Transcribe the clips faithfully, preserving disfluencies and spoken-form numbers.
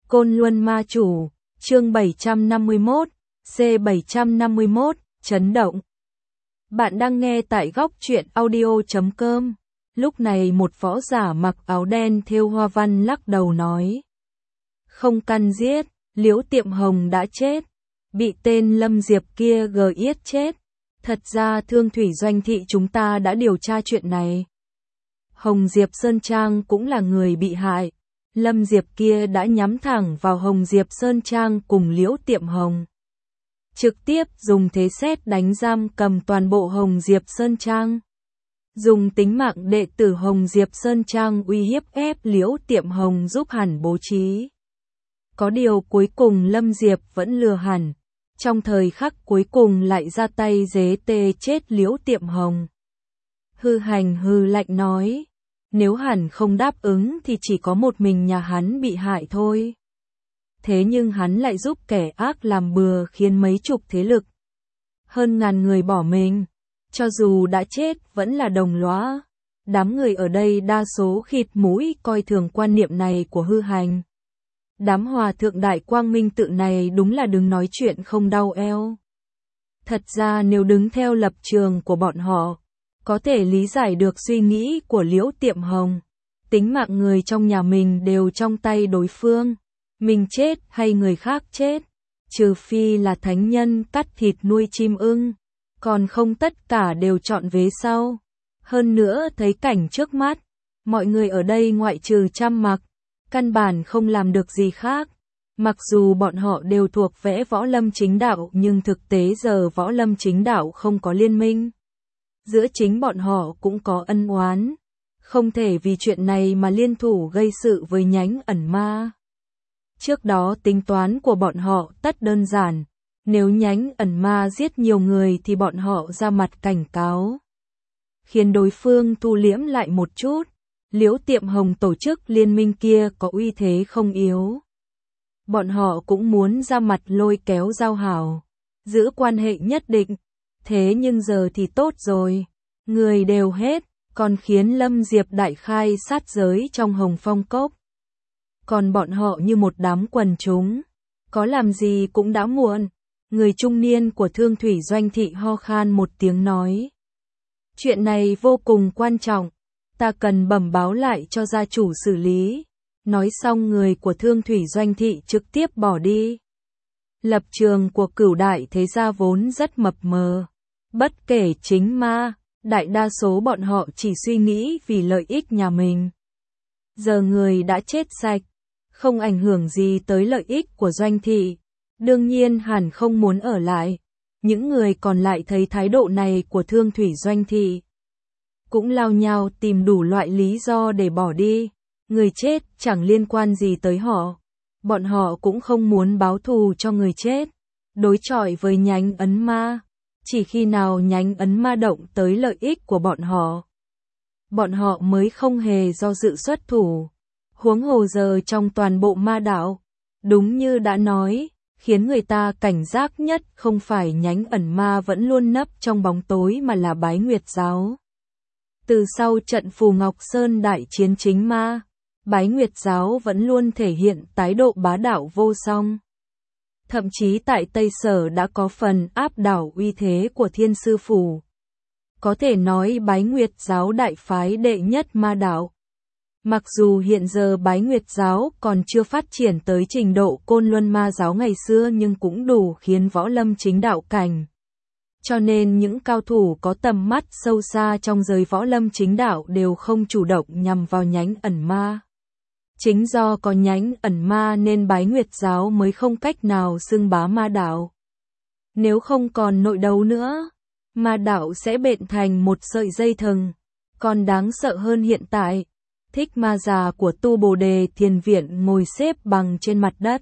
Côn Luân Ma Chủ, chương bảy trăm năm mươi mốt, C bảy trăm năm mươi mốt, chấn động. Bạn đang nghe tại góc truyện audio chấm com. Lúc này một võ giả mặc áo đen thêu hoa văn lắc đầu nói. Không căn giết, Liễu Tiệm Hồng đã chết. Bị tên Lâm Diệp kia gờ yết chết. Thật ra Thương Thủy Doanh Thị chúng ta đã điều tra chuyện này. Hồng Diệp Sơn Trang cũng là người bị hại. Lâm Diệp kia đã nhắm thẳng vào Hồng Diệp Sơn Trang cùng Liễu Tiệm Hồng. Trực tiếp dùng thế sét đánh giam cầm toàn bộ Hồng Diệp Sơn Trang. Dùng tính mạng đệ tử Hồng Diệp Sơn Trang uy hiếp ép Liễu Tiệm Hồng giúp hẳn bố trí. Có điều cuối cùng Lâm Diệp vẫn lừa hẳn. Trong thời khắc cuối cùng lại ra tay giết tê chết Liễu Tiệm Hồng. Hư Hành hư lạnh nói. Nếu hắn không đáp ứng thì chỉ có một mình nhà hắn bị hại thôi. Thế nhưng hắn lại giúp kẻ ác làm bừa khiến mấy chục thế lực, hơn ngàn người bỏ mình. Cho dù đã chết vẫn là đồng lõa. Đám người ở đây đa số khịt mũi coi thường quan niệm này của Hư Hành. Đám hòa thượng đại quang minh tự này đúng là đứng nói chuyện không đau eo. Thật ra nếu đứng theo lập trường của bọn họ, có thể lý giải được suy nghĩ của Liễu Tiệm Hồng. Tính mạng người trong nhà mình đều trong tay đối phương. Mình chết hay người khác chết. Trừ phi là thánh nhân cắt thịt nuôi chim ưng. Còn không tất cả đều chọn vế sau. Hơn nữa thấy cảnh trước mắt. Mọi người ở đây ngoại trừ Trăm Mặc. Căn bản không làm được gì khác. Mặc dù bọn họ đều thuộc vẽ võ lâm chính đạo nhưng thực tế giờ võ lâm chính đạo không có liên minh. Giữa chính bọn họ cũng có ân oán. Không thể vì chuyện này mà liên thủ gây sự với nhánh ẩn ma. Trước đó tính toán của bọn họ tất đơn giản. Nếu nhánh ẩn ma giết nhiều người thì bọn họ ra mặt cảnh cáo. Khiến đối phương thu liễm lại một chút. Liễu Tiệm Hồng tổ chức liên minh kia có uy thế không yếu. Bọn họ cũng muốn ra mặt lôi kéo giao hảo. Giữ quan hệ nhất định. Thế nhưng giờ thì tốt rồi. Người đều hết. Còn khiến Lâm Diệp đại khai sát giới trong Hồng Phong Cốc. Còn bọn họ như một đám quần chúng. Có làm gì cũng đã muộn. Người trung niên của Thương Thủy Doanh Thị ho khan một tiếng nói. Chuyện này vô cùng quan trọng. Ta cần bẩm báo lại cho gia chủ xử lý. Nói xong người của Thương Thủy Doanh Thị trực tiếp bỏ đi. Lập trường của Cửu đại thế gia vốn rất mập mờ. Bất kể chính ma, đại đa số bọn họ chỉ suy nghĩ vì lợi ích nhà mình. Giờ người đã chết sạch, không ảnh hưởng gì tới lợi ích của Doanh Thị. Đương nhiên hẳn không muốn ở lại. Những người còn lại thấy thái độ này của Thương Thủy Doanh Thị, cũng lao nhau tìm đủ loại lý do để bỏ đi. Người chết chẳng liên quan gì tới họ. Bọn họ cũng không muốn báo thù cho người chết. Đối chọi với nhánh ấn ma. Chỉ khi nào nhánh ấn ma động tới lợi ích của bọn họ, bọn họ mới không hề do dự xuất thủ. Huống hồ giờ trong toàn bộ ma đạo, đúng như đã nói, khiến người ta cảnh giác nhất không phải nhánh ẩn ma vẫn luôn nấp trong bóng tối mà là Bái Nguyệt Giáo. Từ sau trận Phù Ngọc Sơn đại chiến chính ma, Bái Nguyệt Giáo vẫn luôn thể hiện thái độ bá đạo vô song. Thậm chí tại Tây Sở đã có phần áp đảo uy thế của Thiên Sư Phủ. Có thể nói Bái Nguyệt Giáo đại phái đệ nhất ma đạo. Mặc dù hiện giờ Bái Nguyệt Giáo còn chưa phát triển tới trình độ Côn Luân Ma Giáo ngày xưa nhưng cũng đủ khiến võ lâm chính đạo cảnh. Cho nên những cao thủ có tầm mắt sâu xa trong giới võ lâm chính đạo đều không chủ động nhằm vào nhánh ẩn ma. Chính do có nhánh ẩn ma nên Bái Nguyệt Giáo mới không cách nào xưng bá ma đạo. Nếu không còn nội đấu nữa, ma đạo sẽ bện thành một sợi dây thừng. Còn đáng sợ hơn hiện tại, Thích Ma già của Tu Bồ Đề Thiền Viện ngồi xếp bằng trên mặt đất.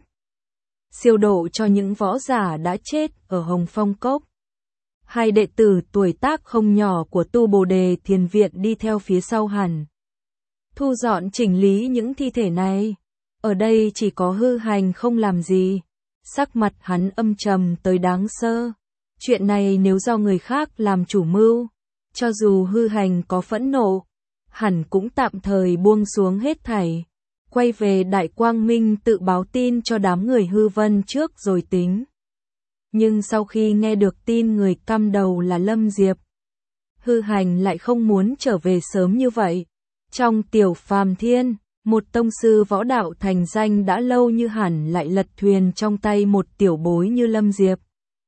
Siêu độ cho những võ giả đã chết ở Hồng Phong Cốc. Hai đệ tử tuổi tác không nhỏ của Tu Bồ Đề Thiền Viện đi theo phía sau hẳn. Thu dọn chỉnh lý những thi thể này. Ở đây chỉ có Hư Hành không làm gì. Sắc mặt hắn âm trầm tới đáng sợ. Chuyện này nếu do người khác làm chủ mưu, cho dù Hư Hành có phẫn nộ, hẳn cũng tạm thời buông xuống hết thảy. quay về Đại Quang Minh tự báo tin cho đám người Hư Vân trước rồi tính. Nhưng sau khi nghe được tin người căm đầu là Lâm Diệp, Hư Hành lại không muốn trở về sớm như vậy. Trong Tiểu Phàm Thiên, một tông sư võ đạo thành danh đã lâu như hẳn lại lật thuyền trong tay một tiểu bối như Lâm Diệp.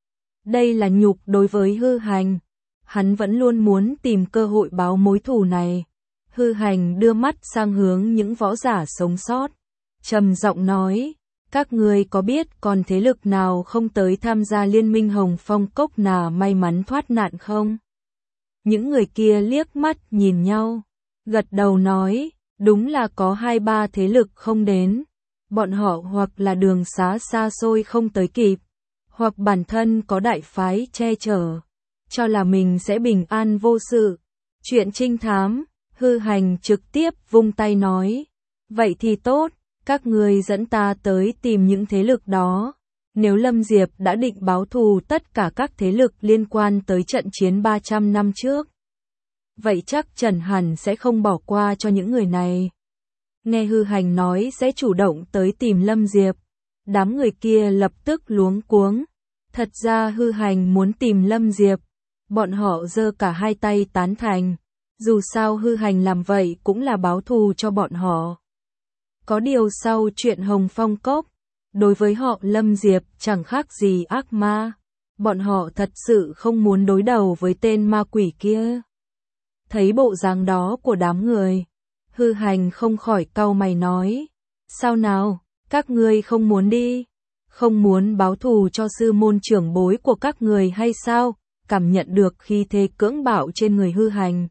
Đây là nhục đối với Hư Hành. Hắn vẫn luôn muốn tìm cơ hội báo mối thù này. Hư Hành đưa mắt sang hướng những võ giả sống sót, trầm giọng nói, các ngươi có biết còn thế lực nào không tới tham gia liên minh Hồng Phong Cốc nào may mắn thoát nạn không? Những người kia liếc mắt nhìn nhau, gật đầu nói, đúng là có hai ba thế lực không đến. Bọn họ hoặc là đường xá xa xôi không tới kịp, hoặc bản thân có đại phái che chở, cho là mình sẽ bình an vô sự. Chuyện trinh thám, Hư Hành trực tiếp vung tay nói, vậy thì tốt, các ngươi dẫn ta tới tìm những thế lực đó. Nếu Lâm Diệp đã định báo thù tất cả các thế lực liên quan tới trận chiến ba trăm năm trước, vậy chắc Trần hẳn sẽ không bỏ qua cho những người này. Nghe Hư Hành nói sẽ chủ động tới tìm Lâm Diệp, đám người kia lập tức luống cuống. Thật ra Hư Hành muốn tìm Lâm Diệp, bọn họ giơ cả hai tay tán thành. Dù sao Hư Hành làm vậy cũng là báo thù cho bọn họ. Có điều sau chuyện Hồng Phong Cốc, đối với họ Lâm Diệp chẳng khác gì ác ma. Bọn họ thật sự không muốn đối đầu với tên ma quỷ kia. Thấy bộ dáng đó của đám người, Hư Hành không khỏi cau mày nói, sao nào, các ngươi không muốn đi? Không muốn báo thù cho sư môn trưởng bối của các người hay sao? Cảm nhận được khí thế cưỡng bạo trên người Hư Hành,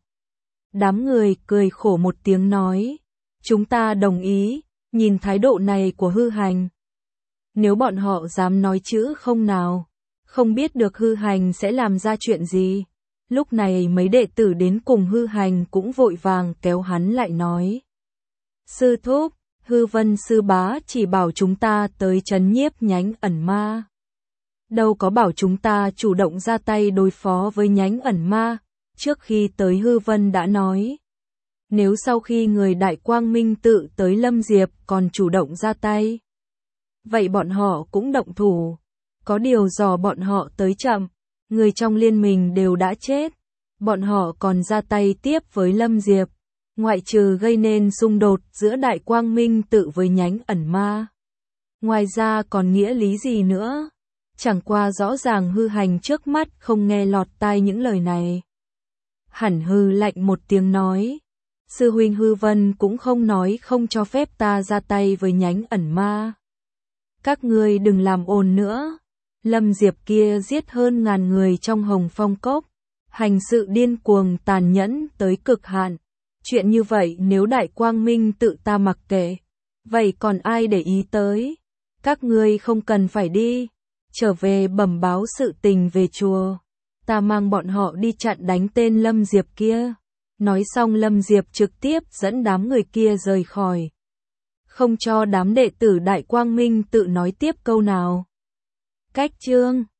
đám người cười khổ một tiếng nói, chúng ta đồng ý. Nhìn thái độ này của Hư Hành, nếu bọn họ dám nói chữ không nào, không biết được Hư Hành sẽ làm ra chuyện gì. Lúc này mấy đệ tử đến cùng Hư Hành cũng vội vàng kéo hắn lại nói, sư thúc, Hư Vân sư bá chỉ bảo chúng ta tới trấn nhiếp nhánh ẩn ma, đâu có bảo chúng ta chủ động ra tay đối phó với nhánh ẩn ma. Trước khi tới Hư Vân đã nói, nếu sau khi người Đại Quang Minh tự tới Lâm Diệp còn chủ động ra tay, vậy bọn họ cũng động thủ. Có điều do bọn họ tới chậm, người trong liên minh đều đã chết, bọn họ còn ra tay tiếp với Lâm Diệp, ngoại trừ gây nên xung đột giữa Đại Quang Minh tự với nhánh ẩn ma. Ngoài ra còn nghĩa lý gì nữa? Chẳng qua rõ ràng Hư Hành trước mắt không nghe lọt tai những lời này. Hẳn hư lạnh một tiếng nói, sư huynh Hư Vân cũng không nói không cho phép ta ra tay với nhánh ẩn ma. Các ngươi đừng làm ồn nữa. Lâm Diệp kia giết hơn ngàn người trong Hồng Phong Cốc, hành sự điên cuồng tàn nhẫn tới cực hạn. Chuyện như vậy nếu Đại Quang Minh tự ta mặc kệ, vậy còn ai để ý tới? Các ngươi không cần phải đi, trở về bẩm báo sự tình về chùa. Ta mang bọn họ đi chặn đánh tên Lâm Diệp kia. Nói xong Lâm Diệp trực tiếp dẫn đám người kia rời khỏi, không cho đám đệ tử Đại Quang Minh tự nói tiếp câu nào. Cách chương